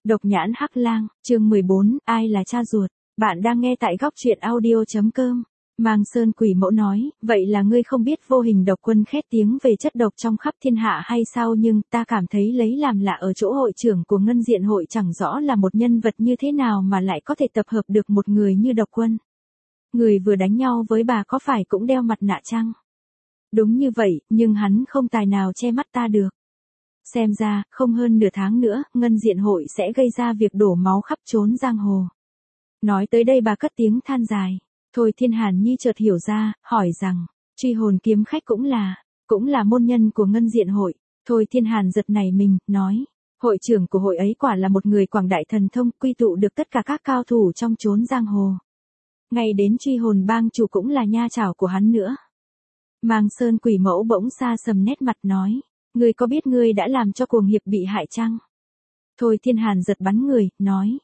Độc nhãn hắc lang, chương 14, ai là cha ruột? Bạn đang nghe tại góc truyện audio.com. Mang Sơn Quỷ Mẫu nói, vậy là ngươi không biết vô hình độc quân khét tiếng về chất độc trong khắp thiên hạ hay sao, nhưng ta cảm thấy lấy làm lạ ở chỗ hội trưởng của Ngân Diện hội chẳng rõ là một nhân vật như thế nào mà lại có thể tập hợp được một người như độc quân. Người vừa đánh nhau với bà có phải cũng đeo mặt nạ chăng? Đúng như vậy, nhưng hắn không tài nào che mắt ta được. Xem ra, không hơn nửa tháng nữa, Ngân Diện hội sẽ gây ra việc đổ máu khắp chốn giang hồ. Nói tới đây bà cất tiếng than dài. Thôi Thiên Hàn Nhi chợt hiểu ra, hỏi rằng, truy hồn kiếm khách cũng là môn nhân của Ngân Diện hội. Thôi Thiên Hàn giật nảy mình, nói, hội trưởng của hội ấy quả là một người quảng đại thần thông, quy tụ được tất cả các cao thủ trong chốn giang hồ. Ngay đến truy hồn bang chủ cũng là nha chảo của hắn nữa. Mang Sơn Quỷ Mẫu bỗng xa sầm nét mặt nói, ngươi có biết ngươi đã làm cho cuồng hiệp bị hại chăng? Thôi Thiên Hàn giật bắn người, nói,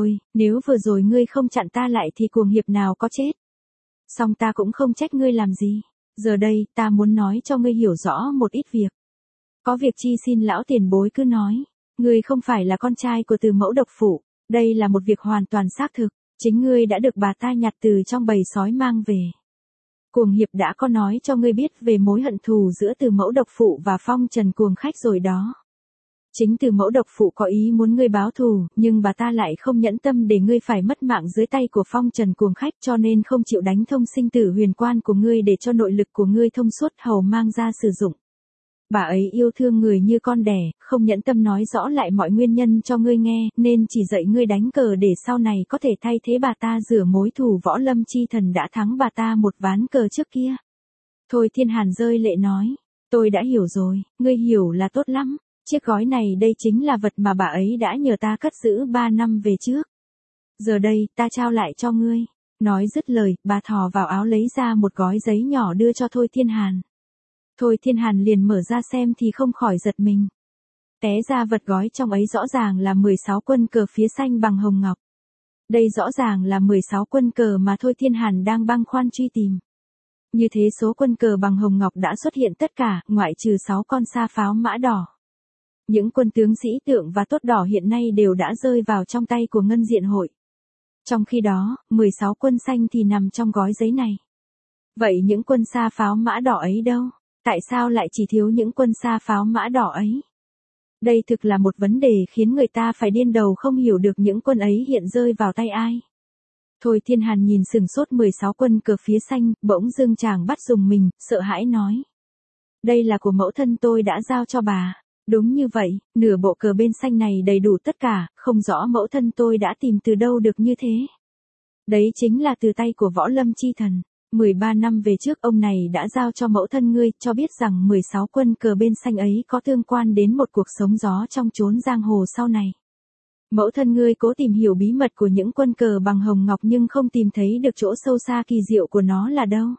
nếu vừa rồi ngươi không chặn ta lại thì cuồng hiệp nào có chết. Song ta cũng không trách ngươi làm gì. Giờ đây, ta muốn nói cho ngươi hiểu rõ một ít việc. Có việc chi xin lão tiền bối cứ nói. Ngươi không phải là con trai của Từ Mẫu độc phụ. Đây là một việc hoàn toàn xác thực. Chính ngươi đã được bà ta nhặt từ trong bầy sói mang về. Cuồng hiệp đã có nói cho ngươi biết về mối hận thù giữa Từ Mẫu độc phụ và Phong Trần cuồng khách rồi đó. Chính Từ Mẫu độc phụ có ý muốn ngươi báo thù, nhưng bà ta lại không nhẫn tâm để ngươi phải mất mạng dưới tay của Phong Trần cuồng khách, cho nên không chịu đánh thông sinh tử huyền quan của ngươi để cho nội lực của ngươi thông suốt hầu mang ra sử dụng. Bà ấy yêu thương người như con đẻ, không nhẫn tâm nói rõ lại mọi nguyên nhân cho ngươi nghe, nên chỉ dạy ngươi đánh cờ để sau này có thể thay thế bà ta rửa mối thù Võ Lâm chi thần đã thắng bà ta một ván cờ trước kia. Thôi Thiên Hàn rơi lệ nói, tôi đã hiểu rồi, ngươi hiểu là tốt lắm. Chiếc gói này đây chính là vật mà bà ấy đã nhờ ta cất giữ 3 năm về trước. Giờ đây, ta trao lại cho ngươi. Nói dứt lời, bà thò vào áo lấy ra một gói giấy nhỏ đưa cho Thôi Thiên Hàn. Thôi Thiên Hàn liền mở ra xem thì không khỏi giật mình. Té ra vật gói trong ấy rõ ràng là 16 quân cờ phía xanh bằng hồng ngọc. Đây rõ ràng là 16 quân cờ mà Thôi Thiên Hàn đang băn khoăn truy tìm. Như thế số quân cờ bằng hồng ngọc đã xuất hiện tất cả, ngoại trừ 6 con sa pháo mã đỏ. Những quân tướng sĩ tượng và tốt đỏ hiện nay đều đã rơi vào trong tay của Ngân Diện hội. Trong khi đó, 16 quân xanh thì nằm trong gói giấy này. Vậy những quân sa pháo mã đỏ ấy đâu? Tại sao lại chỉ thiếu những quân sa pháo mã đỏ ấy? Đây thực là một vấn đề khiến người ta phải điên đầu không hiểu được những quân ấy hiện rơi vào tay ai. Thôi Thiên Hàn nhìn sừng sốt 16 quân cờ phía xanh, bỗng dưng chàng bắt dùng mình, sợ hãi nói. Đây là của mẫu thân tôi đã giao cho bà. Đúng như vậy, nửa bộ cờ bên xanh này đầy đủ tất cả, không rõ mẫu thân tôi đã tìm từ đâu được như thế. Đấy chính là từ tay của Võ Lâm chi thần. 13 năm về trước ông này đã giao cho mẫu thân ngươi, cho biết rằng 16 quân cờ bên xanh ấy có tương quan đến một cuộc sống gió trong chốn giang hồ sau này. Mẫu thân ngươi cố tìm hiểu bí mật của những quân cờ bằng hồng ngọc nhưng không tìm thấy được chỗ sâu xa kỳ diệu của nó là đâu.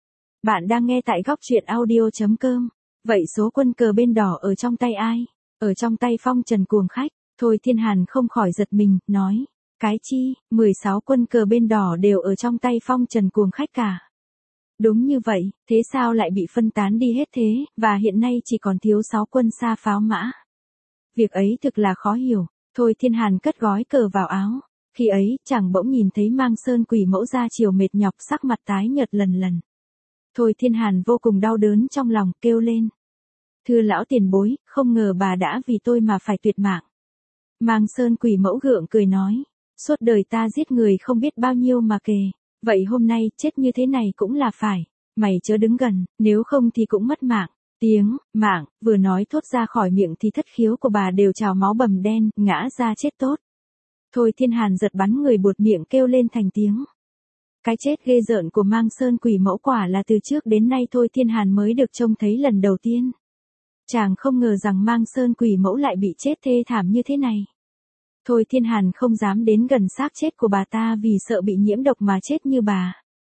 Bạn đang nghe tại góc truyện audio.com. Vậy số quân cờ bên đỏ ở trong tay ai? Ở trong tay Phong Trần cuồng khách. Thôi Thiên Hàn không khỏi giật mình, nói. Cái chi, 16 quân cờ bên đỏ đều ở trong tay Phong Trần cuồng khách cả. Đúng như vậy, thế sao lại bị phân tán đi hết thế, và hiện nay chỉ còn thiếu 6 quân sa pháo mã. Việc ấy thực là khó hiểu. Thôi Thiên Hàn cất gói cờ vào áo. Khi ấy, chàng bỗng nhìn thấy Mang Sơn Quỷ Mẫu ra chiều mệt nhọc, sắc mặt tái nhợt lần. Thôi Thiên Hàn vô cùng đau đớn trong lòng, kêu lên. Thưa lão tiền bối, không ngờ bà đã vì tôi mà phải tuyệt mạng. Mang Sơn Quỷ Mẫu gượng cười nói. Suốt đời ta giết người không biết bao nhiêu mà kể. Vậy hôm nay chết như thế này cũng là phải. Mày chớ đứng gần, nếu không thì cũng mất mạng. Tiếng, mạng, vừa nói thốt ra khỏi miệng thì thất khiếu của bà đều trào máu bầm đen, ngã ra chết tốt. Thôi Thiên Hàn giật bắn người buột miệng kêu lên thành tiếng. Cái chết ghê rợn của Mang Sơn Quỷ Mẫu quả là từ trước đến nay Thôi Thiên Hàn mới được trông thấy lần đầu tiên. Chàng không ngờ rằng Mang Sơn Quỷ Mẫu lại bị chết thê thảm như thế này. Thôi Thiên Hàn không dám đến gần xác chết của bà ta vì sợ bị nhiễm độc mà chết như bà.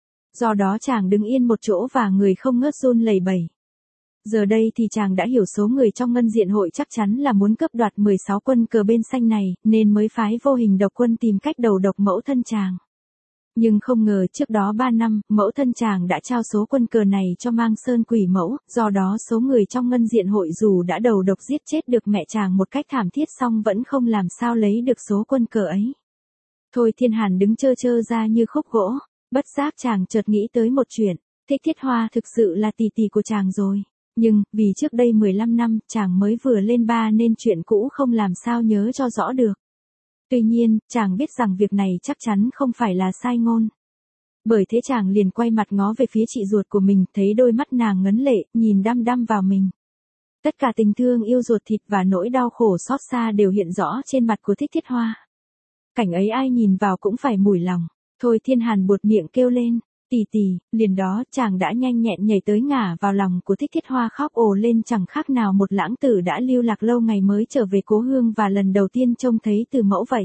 Do đó chàng đứng yên một chỗ và người không ngớt run lẩy bẩy. Giờ đây thì chàng đã hiểu số người trong Ngân Diện hội chắc chắn là muốn cướp đoạt 16 quân cờ bên xanh này, nên mới phái vô hình độc quân tìm cách đầu độc mẫu thân chàng. Nhưng không ngờ trước đó 3 năm, mẫu thân chàng đã trao số quân cờ này cho Mang Sơn Quỷ Mẫu, do đó số người trong ngân diện hội dù đã đầu độc giết chết được mẹ chàng một cách thảm thiết song vẫn không làm sao lấy được số quân cờ ấy. Thôi Thiên Hàn đứng trơ trơ ra như khúc gỗ, bất giác chàng chợt nghĩ tới một chuyện, Thích Thiết Hoa thực sự là tỷ tỷ của chàng rồi. Nhưng, vì trước đây 15 năm, chàng mới vừa lên 3 nên chuyện cũ không làm sao nhớ cho rõ được. Tuy nhiên, chàng biết rằng việc này chắc chắn không phải là sai ngôn. Bởi thế chàng liền quay mặt ngó về phía chị ruột của mình, thấy đôi mắt nàng ngấn lệ, nhìn đăm đăm vào mình. Tất cả tình thương yêu ruột thịt và nỗi đau khổ xót xa đều hiện rõ trên mặt của Thích Thiết Hoa. Cảnh ấy ai nhìn vào cũng phải mủi lòng. Thôi Thiên Hàn buột miệng kêu lên, tỷ tỷ, liền đó chàng đã nhanh nhẹn nhảy tới ngả vào lòng của Thích Thiết Hoa khóc ồ lên chẳng khác nào một lãng tử đã lưu lạc lâu ngày mới trở về cố hương và lần đầu tiên trông thấy từ mẫu vậy.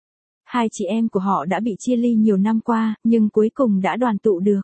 Hai chị em của họ đã bị chia ly nhiều năm qua, nhưng cuối cùng đã đoàn tụ được.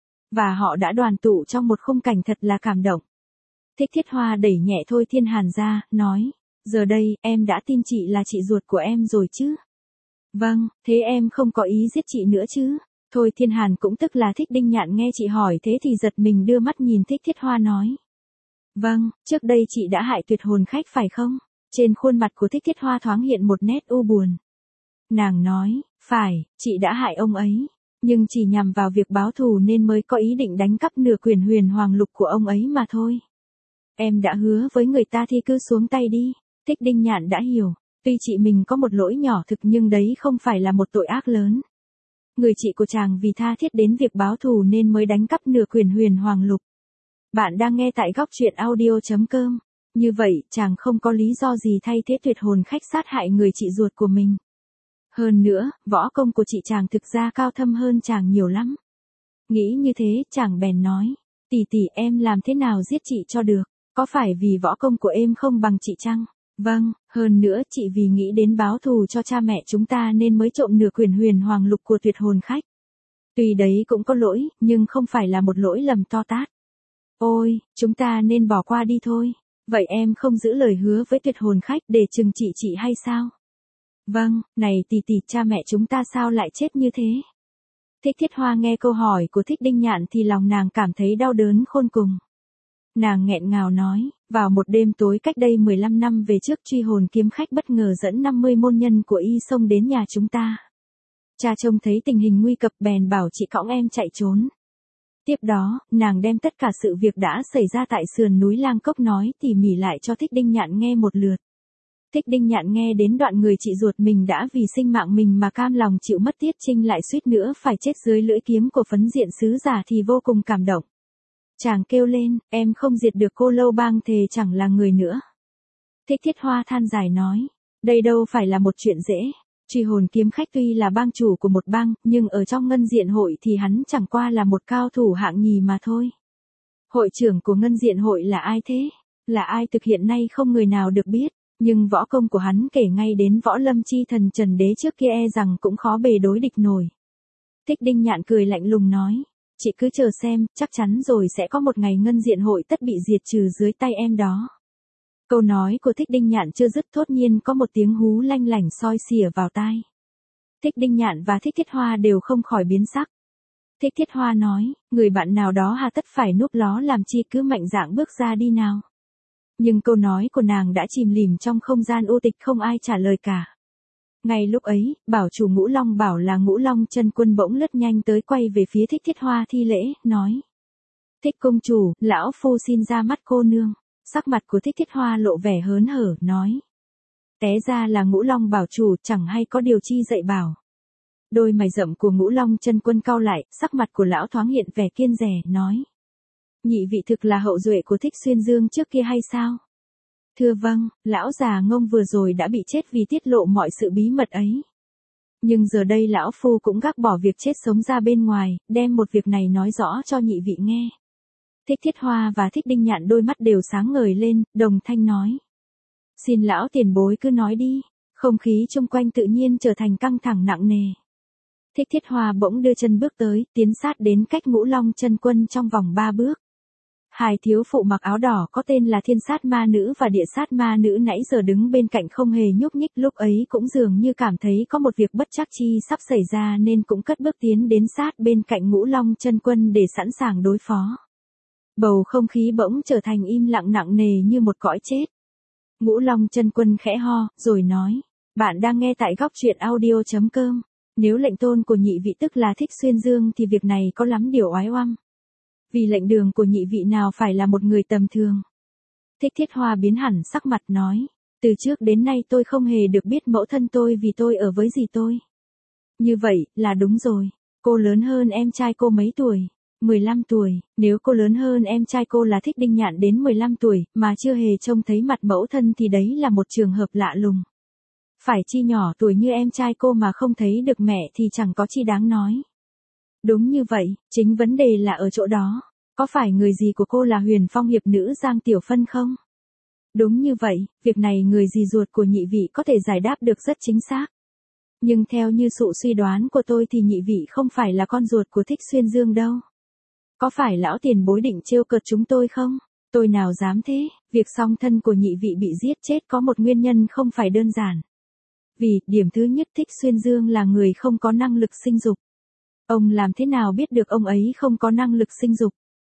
Và họ đã đoàn tụ trong một khung cảnh thật là cảm động. Thích Thiết Hoa đẩy nhẹ Thôi Thiên Hàn ra, nói, giờ đây, em đã tin chị là chị ruột của em rồi chứ? Vâng, thế em không có ý giết chị nữa chứ? Thôi Thiên Hàn cũng tức là Thích Đinh Nhạn nghe chị hỏi thế thì giật mình đưa mắt nhìn Thích Thiết Hoa nói. Vâng, trước đây chị đã hại tuyệt hồn khách phải không? Trên khuôn mặt của Thích Thiết Hoa thoáng hiện một nét u buồn. Nàng nói, phải, chị đã hại ông ấy. Nhưng chỉ nhằm vào việc báo thù nên mới có ý định đánh cắp nửa quyền huyền hoàng lục của ông ấy mà thôi. Em đã hứa với người ta thì cứ xuống tay đi. Thích Đinh Nhạn đã hiểu. Tuy chị mình có một lỗi nhỏ thực nhưng đấy không phải là một tội ác lớn. Người chị của chàng vì tha thiết đến việc báo thù nên mới đánh cắp nửa quyền huyền hoàng lục. Bạn đang nghe tại góc truyện audio.com. Như vậy, chàng không có lý do gì thay thế tuyệt hồn khách sát hại người chị ruột của mình. Hơn nữa, võ công của chị chàng thực ra cao thâm hơn chàng nhiều lắm. Nghĩ như thế, chàng bèn nói, tỷ tỷ em làm thế nào giết chị cho được, có phải vì võ công của em không bằng chị chăng? Vâng, hơn nữa chị vì nghĩ đến báo thù cho cha mẹ chúng ta nên mới trộm nửa quyền huyền hoàng lục của tuyệt hồn khách. Tuy đấy cũng có lỗi, nhưng không phải là một lỗi lầm to tát. Ôi, chúng ta nên bỏ qua đi thôi. Vậy em không giữ lời hứa với tuyệt hồn khách để trừng trị chị hay sao? Vâng, này tỷ tỷ, cha mẹ chúng ta sao lại chết như thế? Thích Thiết Hoa nghe câu hỏi của Thích Đinh Nhạn thì lòng nàng cảm thấy đau đớn khôn cùng. Nàng nghẹn ngào nói, vào một đêm tối cách đây 15 năm về trước truy hồn kiếm khách bất ngờ dẫn 50 môn nhân của y xông đến nhà chúng ta. Cha trông thấy tình hình nguy cấp bèn bảo chị cõng em chạy trốn. Tiếp đó, nàng đem tất cả sự việc đã xảy ra tại sườn núi Lang Cốc nói tỉ mỉ lại cho Thích Đinh Nhạn nghe một lượt. Thích Đinh Nhạn nghe đến đoạn người chị ruột mình đã vì sinh mạng mình mà cam lòng chịu mất Tiết Trinh lại suýt nữa phải chết dưới lưỡi kiếm của phấn diện sứ giả thì vô cùng cảm động. Chàng kêu lên, em không diệt được cô Lâu Bang thề chẳng là người nữa. Thích Thiết Hoa than dài nói, đây đâu phải là một chuyện dễ. Truy hồn kiếm khách tuy là bang chủ của một bang, nhưng ở trong ngân diện hội thì hắn chẳng qua là một cao thủ hạng nhì mà thôi. Hội trưởng của ngân diện hội là ai thế? Là ai thực hiện nay không người nào được biết, nhưng võ công của hắn kể ngay đến võ lâm chi thần Trần Đế trước kia e rằng cũng khó bề đối địch nổi. Thích Đinh Nhạn cười lạnh lùng nói, chị cứ chờ xem, chắc chắn rồi sẽ có một ngày ngân diện hội tất bị diệt trừ dưới tay em đó. Câu nói của Thích Đinh Nhạn chưa dứt thốt nhiên có một tiếng hú lanh lảnh xoi xỉa vào tai. Thích Đinh Nhạn và Thích Thiết Hoa đều không khỏi biến sắc. Thích Thiết Hoa nói, người bạn nào đó hà tất phải núp ló làm chi, cứ mạnh dạn bước ra đi nào. Nhưng câu nói của nàng đã chìm lìm trong không gian u tịch, không ai trả lời cả. Ngay lúc ấy, bảo chủ Ngũ Long Bảo là Ngũ Long Chân Quân bỗng lướt nhanh tới quay về phía Thích Thiết Hoa thi lễ, nói. Thích công chủ, lão phu xin ra mắt cô nương. Sắc mặt của Thích Thiết Hoa lộ vẻ hớn hở, nói. Té ra là Ngũ Long Bảo chủ, chẳng hay có điều chi dạy bảo. Đôi mày rậm của Ngũ Long Chân Quân cau lại, sắc mặt của lão thoáng hiện vẻ kiên dè, nói. Nhị vị thực là hậu duệ của Thích Xuyên Dương trước kia hay sao? Thưa vâng, lão già ngông vừa rồi đã bị chết vì tiết lộ mọi sự bí mật ấy. Nhưng giờ đây lão phu cũng gác bỏ việc chết sống ra bên ngoài, đem một việc này nói rõ cho nhị vị nghe. Thích Thiết Hoa và Thích Đinh Nhạn đôi mắt đều sáng ngời lên, đồng thanh nói. Xin lão tiền bối cứ nói đi, không khí chung quanh tự nhiên trở thành căng thẳng nặng nề. Thích Thiết Hoa bỗng đưa chân bước tới, tiến sát đến cách Ngũ Long Chân Quân trong vòng 3 bước. Hai thiếu phụ mặc áo đỏ có tên là Thiên Sát Ma Nữ và Địa Sát Ma Nữ nãy giờ đứng bên cạnh không hề nhúc nhích, lúc ấy cũng dường như cảm thấy có một việc bất trắc chi sắp xảy ra nên cũng cất bước tiến đến sát bên cạnh Ngũ Long Chân Quân để sẵn sàng đối phó. Bầu không khí bỗng trở thành im lặng nặng nề như một cõi chết. Ngũ Long Chân Quân khẽ ho, rồi nói, bạn đang nghe tại góc truyện audio.com. Nếu lệnh tôn của nhị vị tức là Thích Xuyên Dương thì việc này có lắm điều oái oăm. Vì lệnh đường của nhị vị nào phải là một người tầm thường. Thích Thiết Hoa biến hẳn sắc mặt nói, từ trước đến nay tôi không hề được biết mẫu thân tôi vì tôi ở với dì tôi. Như vậy, là đúng rồi. Cô lớn hơn em trai cô mấy tuổi? 15 tuổi, nếu cô lớn hơn em trai cô là Thích Đinh Nhạn đến 15 tuổi, mà chưa hề trông thấy mặt mẫu thân thì đấy là một trường hợp lạ lùng. Phải chi nhỏ tuổi như em trai cô mà không thấy được mẹ thì chẳng có chi đáng nói. Đúng như vậy, chính vấn đề là ở chỗ đó. Có phải người dì của cô là Huyền Phong hiệp nữ Giang Tiểu Phân không? Đúng như vậy, việc này người dì ruột của nhị vị có thể giải đáp được rất chính xác. Nhưng theo như sự suy đoán của tôi thì nhị vị không phải là con ruột của Thích Xuyên Dương đâu. Có phải lão tiền bối định trêu cợt chúng tôi không? Tôi nào dám thế, việc song thân của nhị vị bị giết chết có một nguyên nhân không phải đơn giản. Vì, điểm thứ nhất, Thích Xuyên Dương là người không có năng lực sinh dục. Ông làm thế nào biết được ông ấy không có năng lực sinh dục?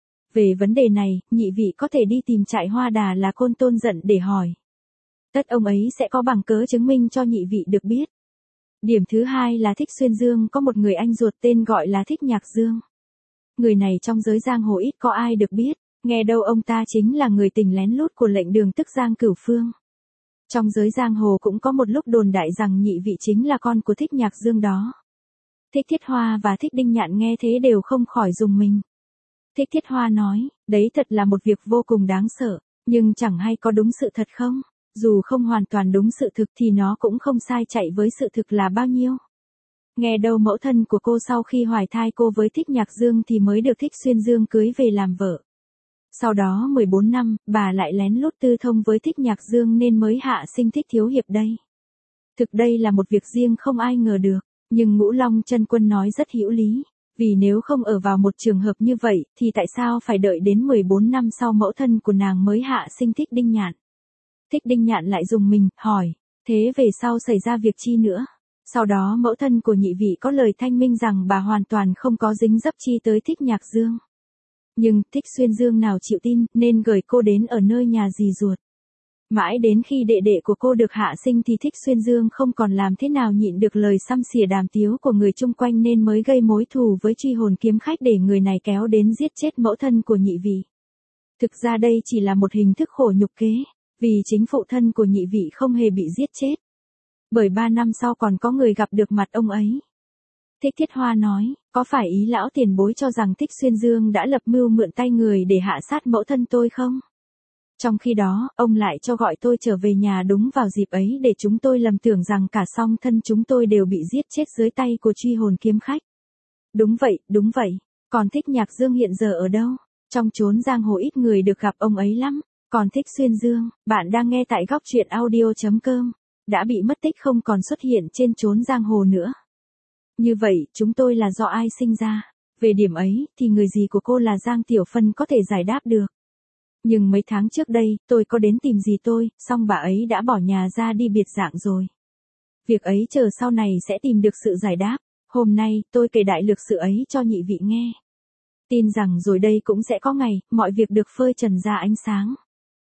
Về vấn đề này, nhị vị có thể đi tìm trại Hoa Đà là Côn Tôn Giận để hỏi. Tất ông ấy sẽ có bằng cớ chứng minh cho nhị vị được biết. Điểm thứ hai là Thích Xuyên Dương có một người anh ruột tên gọi là Thích Nhạc Dương. Người này trong giới giang hồ ít có ai được biết, nghe đâu ông ta chính là người tình lén lút của lệnh đường tức Giang Cửu Phương. Trong giới giang hồ cũng có một lúc đồn đại rằng nhị vị chính là con của Thích Nhạc Dương đó. Thích Thiết Hoa và Thích Đinh Nhạn nghe thế đều không khỏi rùng mình. Thích Thiết Hoa nói, đấy thật là một việc vô cùng đáng sợ, nhưng chẳng hay có đúng sự thật không? Dù không hoàn toàn đúng sự thực thì nó cũng không sai chạy với sự thực là bao nhiêu. Nghe đâu mẫu thân của cô sau khi hoài thai cô với Thích Nhạc Dương thì mới được Thích Xuyên Dương cưới về làm vợ. Sau đó 14 năm, bà lại lén lút tư thông với Thích Nhạc Dương nên mới hạ sinh Thích Thiếu Hiệp đây. Thực đây là một việc riêng không ai ngờ được, nhưng Ngũ Long Chân Quân nói rất hữu lý. Vì nếu không ở vào một trường hợp như vậy, thì tại sao phải đợi đến 14 năm sau mẫu thân của nàng mới hạ sinh Thích Đinh Nhạn? Thích Đinh Nhạn lại rùng mình, hỏi, thế về sau xảy ra việc chi nữa? Sau đó mẫu thân của nhị vị có lời thanh minh rằng bà hoàn toàn không có dính dấp chi tới Thích Nhạc Dương. Nhưng Thích Xuyên Dương nào chịu tin, nên gửi cô đến ở nơi nhà dì ruột. Mãi đến khi đệ đệ của cô được hạ sinh thì Thích Xuyên Dương không còn làm thế nào nhịn được lời săm xỉa đàm tiếu của người chung quanh nên mới gây mối thù với Truy Hồn Kiếm Khách để người này kéo đến giết chết mẫu thân của nhị vị. Thực ra đây chỉ là một hình thức khổ nhục kế, vì chính phụ thân của nhị vị không hề bị giết chết. Bởi 3 năm sau còn có người gặp được mặt ông ấy. Thích Thiết Hoa nói, có phải ý lão tiền bối cho rằng Thích Xuyên Dương đã lập mưu mượn tay người để hạ sát mẫu thân tôi không? Trong khi đó, ông lại cho gọi tôi trở về nhà đúng vào dịp ấy để chúng tôi lầm tưởng rằng cả song thân chúng tôi đều bị giết chết dưới tay của Truy Hồn Kiếm Khách. Đúng vậy, còn Thích Nhạc Dương hiện giờ ở đâu? Trong chốn giang hồ ít người được gặp ông ấy lắm. Còn Thích Xuyên Dương, bạn đang nghe tại góc truyện audio.com, đã bị mất tích không còn xuất hiện trên chốn giang hồ nữa. Như vậy, chúng tôi là do ai sinh ra? Về điểm ấy, thì người dì của cô là Giang Tiểu Phân có thể giải đáp được. Nhưng mấy tháng trước đây, tôi có đến tìm dì tôi, song bà ấy đã bỏ nhà ra đi biệt dạng rồi. Việc ấy chờ sau này sẽ tìm được sự giải đáp. Hôm nay, tôi kể đại lược sự ấy cho nhị vị nghe. Tin rằng rồi đây cũng sẽ có ngày, mọi việc được phơi trần ra ánh sáng.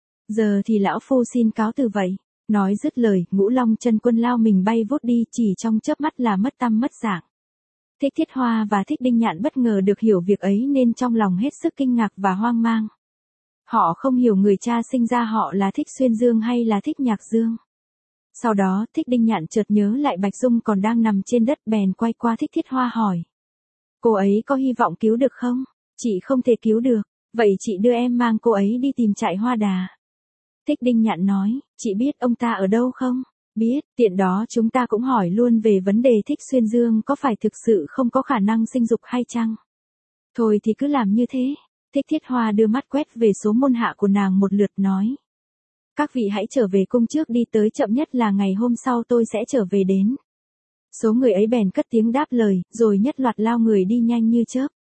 Giờ thì lão phu xin cáo từ vậy. Nói dứt lời, Ngũ Long Chân Quân lao mình bay vút đi, chỉ trong chớp mắt là mất tăm mất dạng. Thích Thiết Hoa và Thích Đinh Nhạn bất ngờ được hiểu việc ấy nên trong lòng hết sức kinh ngạc và hoang mang. Họ không hiểu người cha sinh ra họ là Thích Xuyên Dương hay là Thích Nhạc Dương. Sau đó, Thích Đinh Nhạn chợt nhớ lại Bạch Dung còn đang nằm trên đất bèn quay qua Thích Thiết Hoa hỏi. Cô ấy có hy vọng cứu được không? Chị không thể cứu được, vậy chị đưa em mang cô ấy đi tìm trại Hoa Đà. Thích Đinh Nhạn nói, chị biết ông ta ở đâu không? Biết, tiện đó chúng ta cũng hỏi luôn về vấn đề Thích Xuyên Dương có phải thực sự không có khả năng sinh dục hay chăng? Thôi thì cứ làm như thế. Thích Thiết Hoa đưa mắt quét về số môn hạ của nàng một lượt nói. Các vị hãy trở về cung trước đi, tới chậm nhất là ngày hôm sau tôi sẽ trở về đến. Số người ấy bèn cất tiếng đáp lời, rồi nhất loạt lao người đi nhanh như chớp.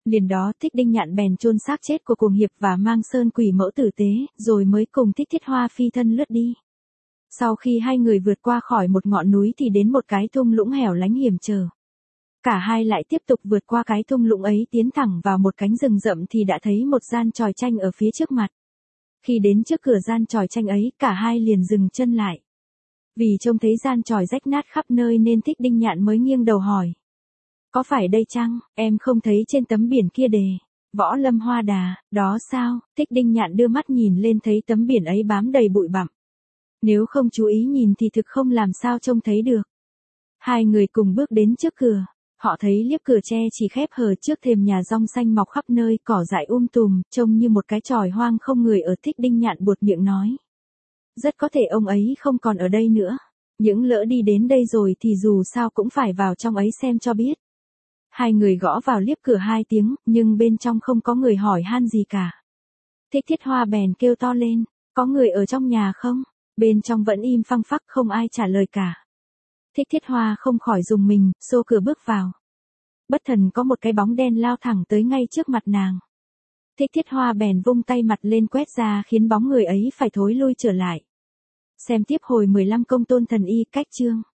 Liền đó Thích Đinh Nhạn bèn chôn xác chết của cuồng hiệp và mang sơn quỷ mẫu tử tế, rồi mới cùng Thích Thiết Hoa phi thân lướt đi. Sau khi hai người vượt qua khỏi một ngọn núi thì đến một cái thung lũng hẻo lánh hiểm trở. Cả hai lại tiếp tục vượt qua cái thung lũng ấy tiến thẳng vào một cánh rừng rậm thì đã thấy một gian chòi tranh ở phía trước mặt. Khi đến trước cửa gian chòi tranh ấy, cả hai liền dừng chân lại. Vì trông thấy gian chòi rách nát khắp nơi nên Thích Đinh Nhạn mới nghiêng đầu hỏi. Có phải đây chăng, em không thấy trên tấm biển kia đề, Võ Lâm Hoa Đà, đó sao? Thích Đinh Nhạn đưa mắt nhìn lên thấy tấm biển ấy bám đầy bụi bặm. Nếu không chú ý nhìn thì thực không làm sao trông thấy được. Hai người cùng bước đến trước cửa. Họ thấy liếp cửa tre chỉ khép hờ, trước thềm nhà rong xanh mọc khắp nơi, cỏ dại tùm, trông như một cái chòi hoang không người ở. Thích Đinh Nhạn buột miệng nói. Rất có thể ông ấy không còn ở đây nữa. Những lỡ đi đến đây rồi thì dù sao cũng phải vào trong ấy xem cho biết. Hai người gõ vào liếp cửa 2 tiếng, nhưng bên trong không có người hỏi han gì cả. Thích Thiết Hoa bèn kêu to lên, có người ở trong nhà không? Bên trong vẫn im phăng phắc, không ai trả lời cả. Thích Thiết Hoa không khỏi rùng mình, xô cửa bước vào. Bất thần có một cái bóng đen lao thẳng tới ngay trước mặt nàng. Thích Thiết Hoa bèn vung tay mặt lên quét ra khiến bóng người ấy phải thối lui trở lại. Xem tiếp hồi 15 công tôn thần y cách chương.